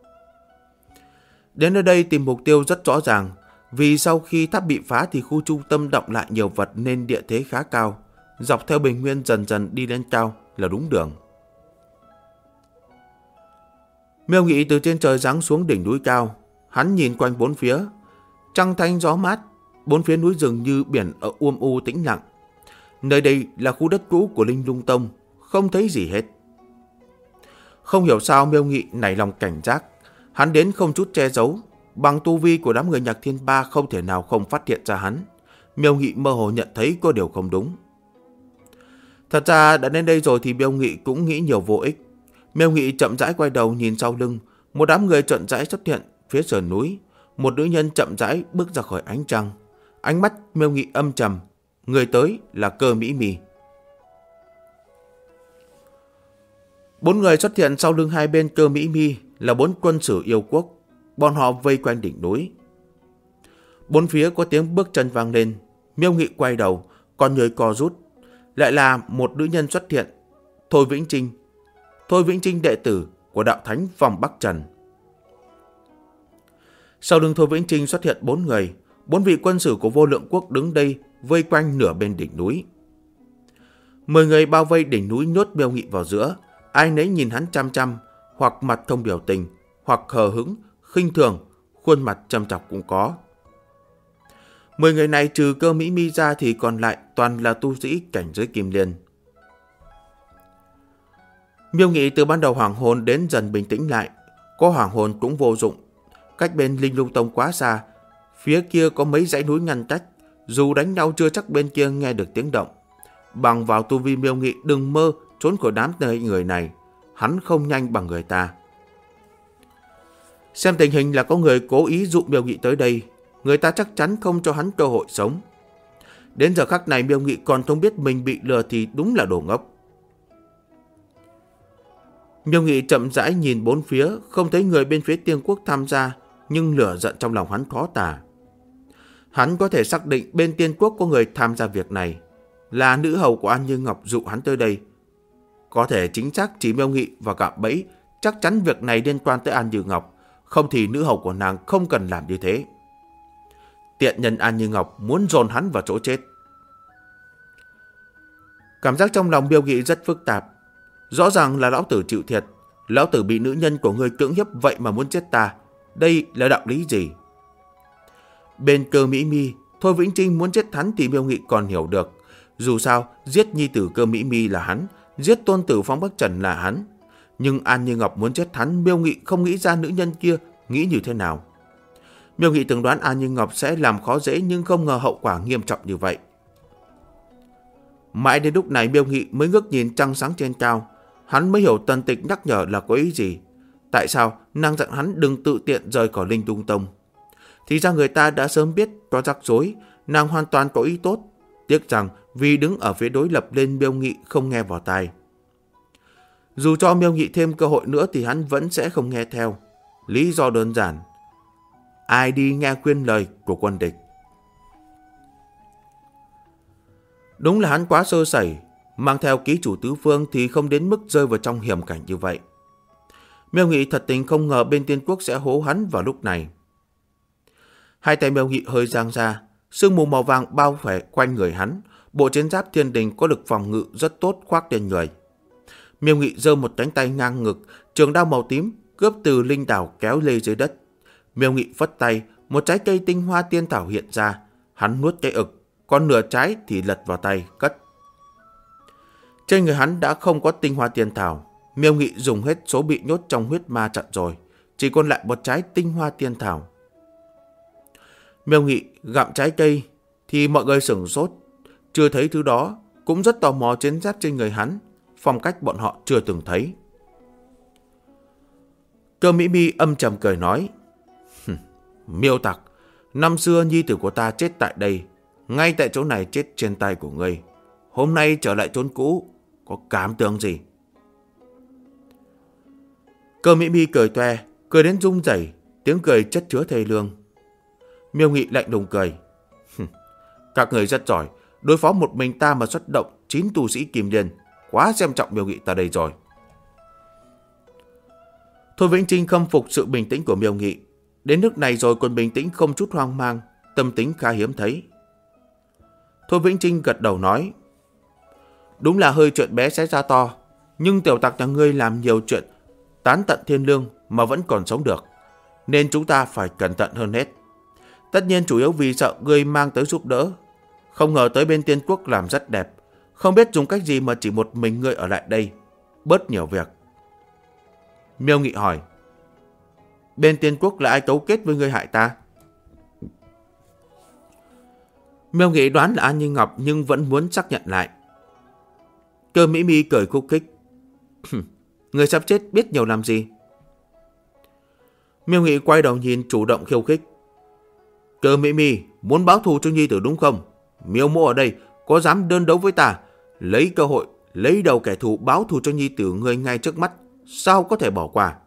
Đến nơi đây tìm mục tiêu rất rõ ràng, vì sau khi tháp bị phá thì khu trung tâm động lại nhiều vật nên địa thế khá cao. Dọc theo bình nguyên dần dần đi lên cao là đúng đường. Miêu Nghị từ trên trời giáng xuống đỉnh núi cao, hắn nhìn quanh bốn phía, trăng thanh gió mát, bốn phía núi rừng như biển ở u tĩnh lặng. Nơi đây là khu đất cũ của Linh Lung Tông, không thấy gì hết. Không hiểu sao Miêu Nghị nảy lòng cảnh giác, hắn đến không chút che giấu, bằng tu vi của đám người Nhạc Thiên Ba không thể nào không phát hiện ra hắn. Miêu Nghị mơ hồ nhận thấy có điều không đúng. Thật ra đã đến đây rồi thì Miêu Nghị cũng nghĩ nhiều vô ích. Miêu Nghị chậm rãi quay đầu nhìn sau lưng, một đám người chậm rãi xuất hiện phía sườn núi, một nữ nhân chậm rãi bước ra khỏi ánh trăng. Ánh mắt Miêu Nghị âm trầm, người tới là Cơ Mỹ Mi. 4 người xuất hiện sau lưng hai bên Cơ Mỹ Mi là 4 quân sử yêu quốc, bọn họ vây quanh đỉnh núi. Bốn phía có tiếng bước chân vang lên, Miêu Nghị quay đầu, con người co rút, lại là một nữ nhân xuất hiện, Thôi Vĩnh Trinh. Thôi Vĩnh Trinh đệ tử của đạo thánh Vòng Bắc Trần. Sau lưng Thôi Vĩnh Trinh xuất hiện 4 người, 4 vị quân sử của Vô Lượng Quốc đứng đây vây quanh nửa bên đỉnh núi. 10 người bao vây đỉnh núi nhốt Miêu Nghị vào giữa, ai nấy nhìn hắn chăm chăm, hoặc mặt không biểu tình, hoặc hờ hững, khinh thường, khuôn mặt trầm trọng cũng có. 10 người này trừ Cơ Mỹ Mi ra thì còn lại toàn là tu sĩ cảnh giới Kim Liên. Miêu Nghị từ ban đầu hoảng hồn đến dần bình tĩnh lại, có hoảng hồn cũng vô dụng. Cách bên Linh Lung Tông quá xa, phía kia có mấy dãy núi ngăn cách, dù đánh nhau chưa chắc bên kia nghe được tiếng động. Bằng vào tu vi Miêu Nghị đừng mơ trốn khỏi đám người này, hắn không nhanh bằng người ta. Xem tình hình là có người cố ý dụ Miêu Nghị tới đây, người ta chắc chắn không cho hắn cơ hội sống. Đến giờ khắc này Miêu Nghị còn không biết mình bị lừa thì đúng là đồ ngốc. Miêu Nghị chậm rãi nhìn bốn phía, không thấy người bên phía Tiên Quốc tham gia, nhưng lửa giận trong lòng hắn khó tả. Hắn có thể xác định bên Tiên Quốc có người tham gia việc này, là nữ hầu của An Như Ngọc dụ hắn tới đây. Có thể chính xác chỉ Miêu Nghị và cạm bẫy, chắc chắn việc này liên quan tới An Như Ngọc, không thì nữ hầu của nàng không cần làm như thế. Tiện nhân An Như Ngọc muốn dồn hắn vào chỗ chết. Cảm giác trong lòng Miêu Nghị rất phức tạp. Rõ ràng là lão tử chịu thiệt, lão tử bị nữ nhân của ngươi cưỡng hiếp vậy mà muốn chết ta, đây là đạo lý gì? Bên Cơ Mỹ Mi, Thôi Vĩnh Trinh muốn chết hắn thì Miêu Nghị còn hiểu được. Dù sao, giết nhi tử Cơ Mỹ Mi là hắn, giết tôn tử Phong Bắc Trần là hắn. Nhưng An Như Ngọc muốn chết hắn, Miêu Nghị không nghĩ ra nữ nhân kia nghĩ như thế nào. Miêu Nghị từng đoán An Như Ngọc sẽ làm khó dễ nhưng không ngờ hậu quả nghiêm trọng như vậy. Mãi đến lúc này Miêu Nghị mới ngước nhìn trăng sáng trên cao, hắn mới hiểu Tần Tịch nhắc nhở là có ý gì. Tại sao nàng dặn hắn đừng tự tiện rời khỏi Linh Lung Tông? Thì ra người ta đã sớm biết có rắc rối, nàng hoàn toàn có ý tốt. Tiếc rằng vì đứng ở phía đối lập nên Miêu Nghị không nghe vào tai. Dù cho Miêu Nghị thêm cơ hội nữa thì hắn vẫn sẽ không nghe theo. Lý do đơn giản, ai đi nghe khuyên lời của quân địch. Đúng là hắn quá sơ sẩy, mang theo ký chủ tứ phương thì không đến mức rơi vào trong hiểm cảnh như vậy. Miêu Nghị thật tình không ngờ bên Tiên Quốc sẽ hố hắn vào lúc này. Hai tay Miêu Nghị hơi giang ra, sương mù màu vàng bao phủ quanh người hắn, bộ chiến giáp thiên đình có lực phòng ngự rất tốt khoác lên người. Miêu Nghị giơ một cánh tay ngang ngực, trường đao màu tím cướp từ linh đảo kéo lê dưới đất. Miêu Nghị phất tay, một trái cây tinh hoa tiên thảo hiện ra, hắn nuốt cái ực, còn nửa trái thì lật vào tay, cất. Trên người hắn đã không có tinh hoa tiên thảo. Miêu Nghị dùng hết số bị nhốt trong huyết ma trận rồi, chỉ còn lại một trái tinh hoa tiên thảo. Miêu Nghị gặm trái cây thì mọi người sửng sốt, chưa thấy thứ đó, cũng rất tò mò chiến giáp trên người hắn, phong cách bọn họ chưa từng thấy. Cơ Mỹ Mi âm trầm cười nói, Miêu tặc, năm xưa nhi tử của ta chết tại đây, ngay tại chỗ này chết trên tay của ngươi. Hôm nay trở lại chốn cũ, có cảm tưởng gì? Cơ Mỹ Mi cười toe, cười đến rung rẩy, tiếng cười chất chứa thê lương. Miêu Nghị lạnh lùng cười, các người rất giỏi, đối phó một mình ta mà xuất động 9 tu sĩ Kim Liên, quá xem trọng Miêu Nghị ta đây rồi. Thôi Vĩnh Trinh khâm phục sự bình tĩnh của Miêu Nghị, đến nước này rồi còn bình tĩnh không chút hoang mang, tâm tính khá hiếm thấy. Thôi Vĩnh Trinh gật đầu nói, đúng là hơi chuyện bé xé ra to, nhưng tiểu tặc nhà ngươi làm nhiều chuyện tán tận thiên lương mà vẫn còn sống được, nên chúng ta phải cẩn thận hơn hết. Tất nhiên chủ yếu vì sợ ngươi mang tới giúp đỡ. Không ngờ tới bên Tiên Quốc làm rất đẹp, không biết dùng cách gì mà chỉ một mình ngươi ở lại đây, bớt nhiều việc. Miêu Nghị hỏi, bên Tiên Quốc là ai cấu kết với ngươi hại ta? Miêu Nghị đoán là An Như Ngọc nhưng vẫn muốn xác nhận lại. Cơ Mỹ Mi cười khúc khích, người sắp chết biết nhiều làm gì? Miêu Nghị quay đầu nhìn, chủ động khiêu khích. Cơ Mỹ Mi muốn báo thù cho nhi tử đúng không? Miêu mộ ở đây có dám đơn đấu với ta, lấy cơ hội lấy đầu kẻ thù báo thù cho nhi tử người ngay trước mắt, sao có thể bỏ qua?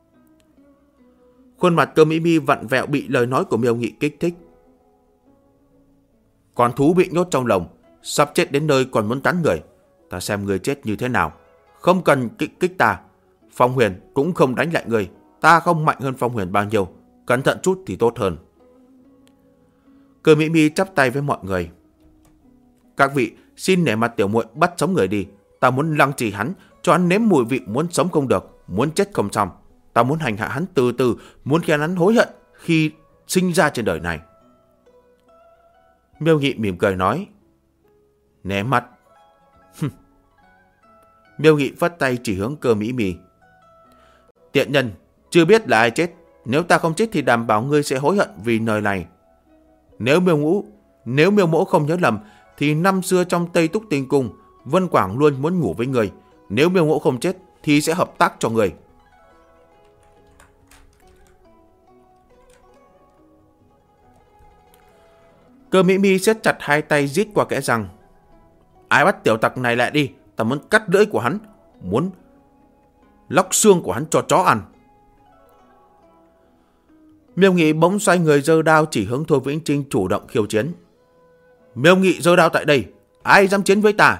Khuôn mặt Cơ Mỹ Mi vặn vẹo bị lời nói của Miêu Nghị kích thích. Con thú bị nhốt trong lồng, sắp chết đến nơi còn muốn cắn người, ta xem người chết như thế nào. Không cần kích ta, Phong Huyền cũng không đánh lại người, ta không mạnh hơn Phong Huyền bao nhiêu, cẩn thận chút thì tốt hơn. Cơ Mỹ Mi chắp tay với mọi người. Các vị xin nể mặt tiểu muội bắt sống người đi, ta muốn lăng trì hắn, cho hắn nếm mùi vị muốn sống không được, muốn chết không xong. Ta muốn hành hạ hắn từ từ, muốn khiến hắn hối hận khi sinh ra trên đời này. Miêu Nghị mỉm cười nói, nể mặt. Miêu Nghị vắt tay chỉ hướng Cơ Mỹ Mi. Tiện nhân, chưa biết là ai chết, nếu ta không chết thì đảm bảo ngươi sẽ hối hận vì lời này. Nếu Miêu Mỗ không nhớ lầm thì năm xưa trong Tây Túc Tinh Cung, Vân Quảng luôn muốn ngủ với người. Nếu Miêu Mỗ không chết thì sẽ hợp tác cho người. Cơ Mỹ Mi siết chặt hai tay rít qua kẽ răng. Ai bắt tiểu tặc này lại đi, ta muốn cắt lưỡi của hắn, muốn lóc xương của hắn cho chó ăn. Miêu Nghị bỗng xoay người giơ đao chỉ hướng Thôi Vĩnh Trinh chủ động khiêu chiến. Miêu Nghị giơ đao tại đây, ai dám chiến với ta?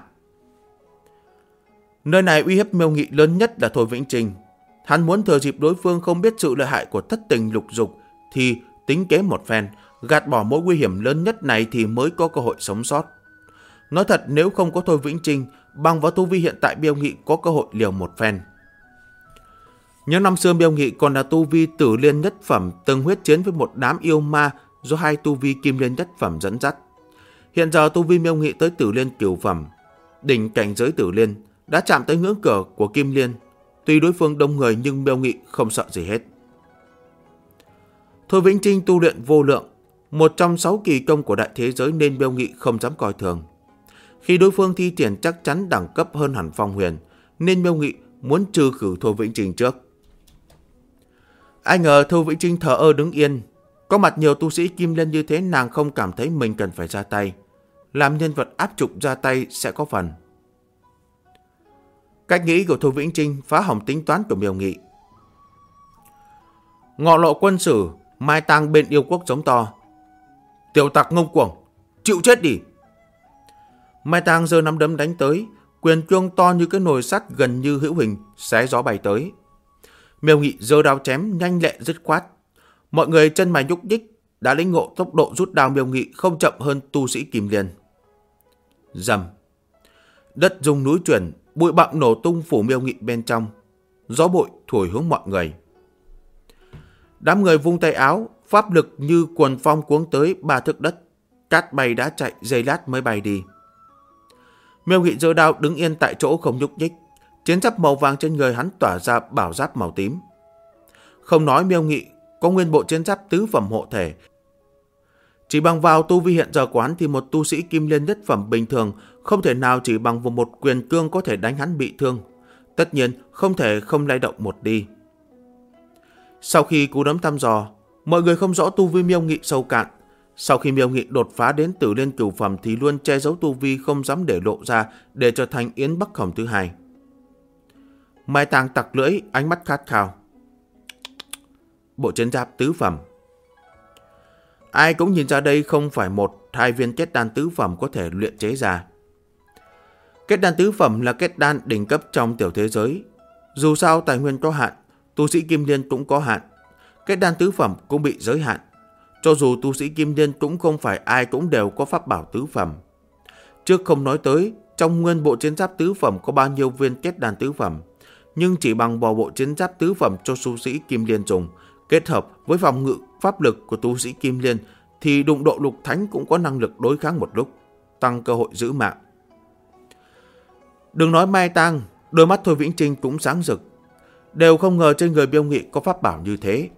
Nơi này uy hiếp Miêu Nghị lớn nhất là Thôi Vĩnh Trinh. Hắn muốn thừa dịp đối phương không biết sự lợi hại của thất tình lục dục thì tính kế một phen, gạt bỏ mối nguy hiểm lớn nhất này thì mới có cơ hội sống sót. Nói thật, nếu không có Thôi Vĩnh Trinh, bằng vào tu vi hiện tại Miêu Nghị có cơ hội liều một phen. Nhớ năm xưa Miêu Nghị còn là tu vi tử liên nhất phẩm, từng huyết chiến với một đám yêu ma do hai tu vi kim liên nhất phẩm dẫn dắt. Hiện giờ tu vi Miêu Nghị tới tử liên cửu phẩm, đỉnh cảnh giới tử liên, đã chạm tới ngưỡng cửa của kim liên. Tuy đối phương đông người nhưng Miêu Nghị không sợ gì hết. Thôi Vĩnh Trinh tu luyện vô lượng, một trong 6 kỳ công của đại thế giới nên Miêu Nghị không dám coi thường. Khi đối phương thi triển chắc chắn đẳng cấp hơn hẳn Phong Huyền, nên Miêu Nghị muốn trừ khử Thôi Vĩnh Trinh trước. Ai ngờ Thôi Vĩnh Trinh thờ ơ đứng yên. Có mặt nhiều tu sĩ kim liên như thế, nàng không cảm thấy mình cần phải ra tay. Làm nhân vật áp trục ra tay sẽ có phần. Cách nghĩ của Thôi Vĩnh Trinh phá hỏng tính toán của Miêu Nghị. Ngọ Lộ Quân Sử, mai tang bên yêu quốc giống to. Tiểu tặc ngông cuồng, chịu chết đi. Mai tang giơ nắm đấm đánh tới, quyền cương to như cái nồi sắt gần như hữu hình, xé gió bay tới. Miêu Nghị giơ đao chém nhanh lẹ dứt khoát. Mọi người chân mày nhúc nhích, đã lĩnh ngộ tốc độ rút đao Miêu Nghị không chậm hơn tu sĩ kim liên. Rầm, đất rung núi chuyển, bụi bặm nổ tung phủ Miêu Nghị bên trong. Gió bụi thổi hướng mọi người. Đám người vung tay áo, pháp lực như cuồng phong cuống tới 3 thước đất. cát bay đã chạy, giây lát mới bay đi. Miêu Nghị giơ đao đứng yên tại chỗ không nhúc nhích. Chiến giáp màu vàng trên người hắn tỏa ra bảo giáp màu tím. Không nói Miêu Nghị có nguyên bộ chiến giáp tứ phẩm hộ thể, chỉ bằng vào tu vi hiện giờ của hắn thì một tu sĩ kim liên nhất phẩm bình thường không thể nào chỉ bằng một quyền cương có thể đánh hắn bị thương. Tất nhiên không thể không lay động một đi. Sau khi cú đấm thăm dò, mọi người không rõ tu vi Miêu Nghị sâu cạn. Sau khi Miêu Nghị đột phá đến Tử Liên cửu phẩm thì luôn che giấu tu vi, không dám để lộ ra để trở thành Yến Bắc Hồng thứ hai. Mai Tàng tặc lưỡi, ánh mắt khát khao. Bộ chiến giáp tứ phẩm. Ai cũng nhìn ra đây không phải một, hai viên kết đan tứ phẩm có thể luyện chế ra. Kết đan tứ phẩm là kết đan đỉnh cấp trong tiểu thế giới. Dù sao tài nguyên có hạn, tu sĩ kim liên cũng có hạn. Kết đan tứ phẩm cũng bị giới hạn. Cho dù tu sĩ kim liên cũng không phải ai cũng đều có pháp bảo tứ phẩm. Trước không nói tới trong nguyên bộ chiến giáp tứ phẩm có bao nhiêu viên kết đan tứ phẩm, nhưng chỉ bằng bộ chiến giáp tứ phẩm cho tu sĩ kim liên dùng, kết hợp với phòng ngự pháp lực của tu sĩ kim liên thì đụng độ lục thánh cũng có năng lực đối kháng một lúc, tăng cơ hội giữ mạng. Đừng nói Mai Tang, đôi mắt Thôi Vĩnh Trinh cũng sáng rực, đều không ngờ trên người Miêu Nghị có pháp bảo như thế.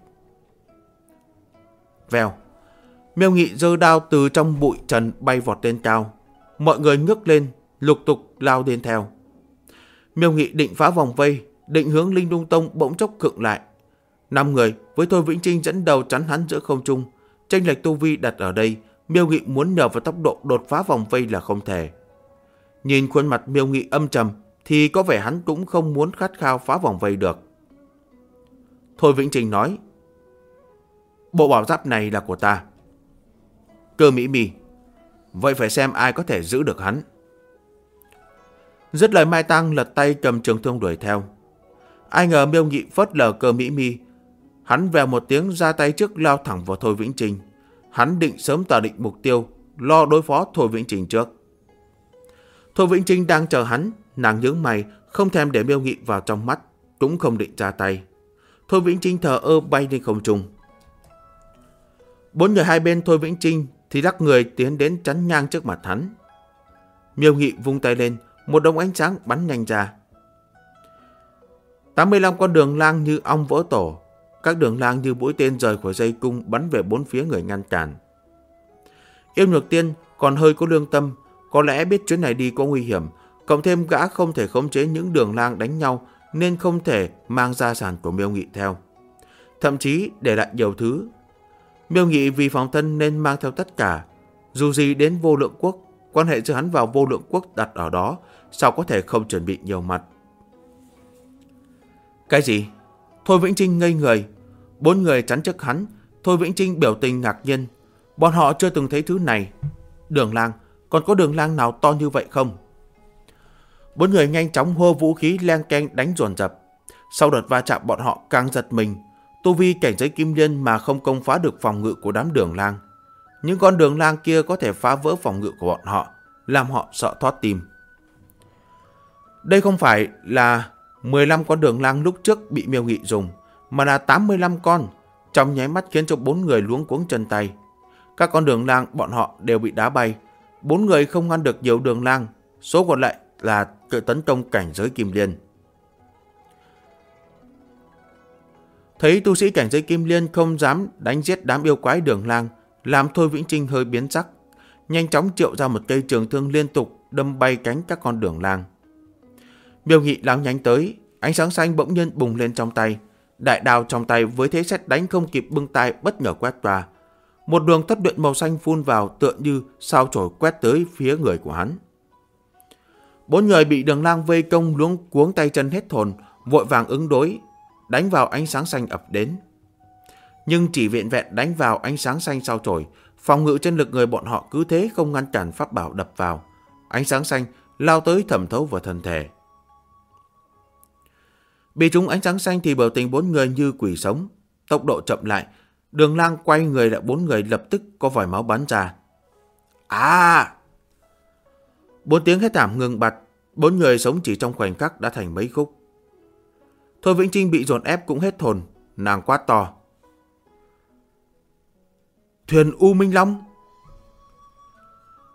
Vèo, Miêu Nghị giơ đao từ trong bụi trần bay vọt lên cao, mọi người ngước lên, lục tục lao đến theo. Miêu Nghị định phá vòng vây, định hướng Linh Lung Tông bỗng chốc khựng lại. 5 người với Thôi Vĩnh Trinh dẫn đầu chắn hắn giữa không trung. Chênh lệch tu vi đặt ở đây, Miêu Nghị muốn nhờ vào tốc độ đột phá vòng vây là không thể. Nhìn khuôn mặt Miêu Nghị âm trầm thì có vẻ hắn cũng không muốn khát khao phá vòng vây được. Thôi Vĩnh Trinh nói: bộ bảo giáp này là của ta. Cơ Mỹ Mi: vậy phải xem ai có thể giữ được hắn. Dứt lời, Mai Tang lật tay cầm trường thương đuổi theo. Ai ngờ Miêu Nghị phớt lờ Cơ Mỹ Mi, hắn vèo một tiếng ra tay trước lao thẳng vào Thôi Vĩnh Trinh. Hắn định sớm tỏa định mục tiêu, lo đối phó Thôi Vĩnh Trinh trước. Thôi Vĩnh Trinh đang chờ hắn, nàng nhướng mày, không thèm để Miêu Nghị vào trong mắt, cũng không định ra tay. Thôi Vĩnh Trinh thờ ơ bay lên không trung. 4 người hai bên Thôi Vĩnh Trinh thì lắc người tiến đến chắn ngang trước mặt hắn. Miêu Nghị vung tay lên, một đống ánh sáng bắn nhanh ra. 85 con đường lang như ong vỡ tổ, các đường lang như mũi tên rời khỏi dây cung bắn về bốn phía người ngăn cản. Yêm Nhược Tiên còn hơi có lương tâm, có lẽ biết chuyến này đi có nguy hiểm, cộng thêm gã không thể khống chế những đường lang đánh nhau nên không thể mang gia sản của Miêu Nghị theo, thậm chí để lại nhiều thứ. Miêu Nghị vì phòng thân nên mang theo tất cả. Dù gì đến Vô Lượng Quốc, quan hệ giữa hắn vào Vô Lượng Quốc đặt ở đó, sao có thể không chuẩn bị nhiều mặt. Cái gì? Thôi Vĩnh Trinh ngây người. 4 người chắn trước hắn. Thôi Vĩnh Trinh biểu tình ngạc nhiên. Bọn họ chưa từng thấy thứ này. Đường lang, còn có đường lang nào to như vậy không? 4 người nhanh chóng hô vũ khí leng keng đánh dồn dập. Sau đợt va chạm, bọn họ càng giật mình. Tu vi cảnh giới kim liên mà không công phá được phòng ngự của đám đường lang. Những con đường lang kia có thể phá vỡ phòng ngự của bọn họ, làm họ sợ thoát tim. Đây không phải là 15 con đường lang lúc trước bị Miêu Nghị dùng, mà là 85 con, trong nháy mắt khiến cho 4 người luống cuống chân tay. Các con đường lang bọn họ đều bị đá bay. 4 người không ngăn được nhiều đường lang, số còn lại là tự tấn công cảnh giới kim liên. Thấy tu sĩ cảnh giới kim liên không dám đánh giết đám yêu quái đường lang, làm Thôi Vĩnh Trinh hơi biến sắc, nhanh chóng triệu ra một cây trường thương liên tục đâm bay cánh các con đường lang. Miêu Nghị lao nhanh tới, ánh sáng xanh bỗng nhiên bùng lên trong tay, đại đao trong tay với thế sét đánh không kịp bưng tay bất ngờ quét qua. Một đường thất luyện màu xanh phun vào tựa như sao chổi quét tới phía người của hắn. 4 người bị đường lang vây công luống cuống tay chân hết hồn, vội vàng ứng đối, đánh vào ánh sáng xanh ập đến. Nhưng chỉ vẹn vẹn đánh vào ánh sáng xanh sao chổi, phòng ngự chân lực người bọn họ cứ thế không ngăn cản pháp bảo đập vào. Ánh sáng xanh lao tới thẩm thấu vào thân thể. Bị trúng ánh sáng xanh thì biểu tình 4 người như quỷ sống, tốc độ chậm lại. Đường lang quay người lại, 4 người lập tức có vòi máu bắn ra. 4 tiếng hét thảm ngừng bặt, 4 người sống chỉ trong khoảnh khắc đã thành mấy khúc. Thôi Vĩnh Trinh bị dồn ép cũng hết hồn, nàng quát to: Thuyền U Minh Long!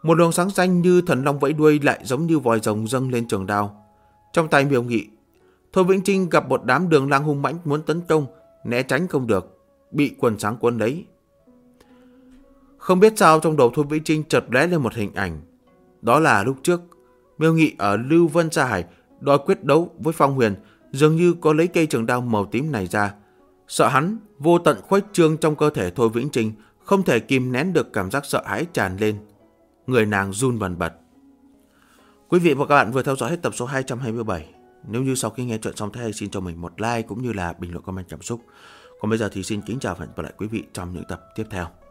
Một luồng sáng xanh như thần long vẫy đuôi lại giống như vòi rồng dâng lên trường đao. Trong tay Miêu Nghị, Thôi Vĩnh Trinh gặp một đám đường lang hung mãnh muốn tấn công, né tránh không được, bị quần sáng cuốn lấy. Không biết sao trong đầu Thôi Vĩnh Trinh chợt lóe lên một hình ảnh. Đó là lúc trước, Miêu Nghị ở Lưu Vân Sa Hải đòi quyết đấu với Phong Huyền, dường như có lấy cây trường đao màu tím này ra. Sợ hắn vô tận khuếch trương trong cơ thể Thôi Vĩnh Trinh, không thể kìm nén được cảm giác sợ hãi tràn lên. Người nàng run bần bật. Quý vị và các bạn vừa theo dõi hết tập số 227. Nếu như sau khi nghe chuyện xong thấy hay, xin cho mình một like cũng như là bình luận comment cảm xúc. Còn bây giờ thì xin kính chào và hẹn gặp lại quý vị trong những tập tiếp theo.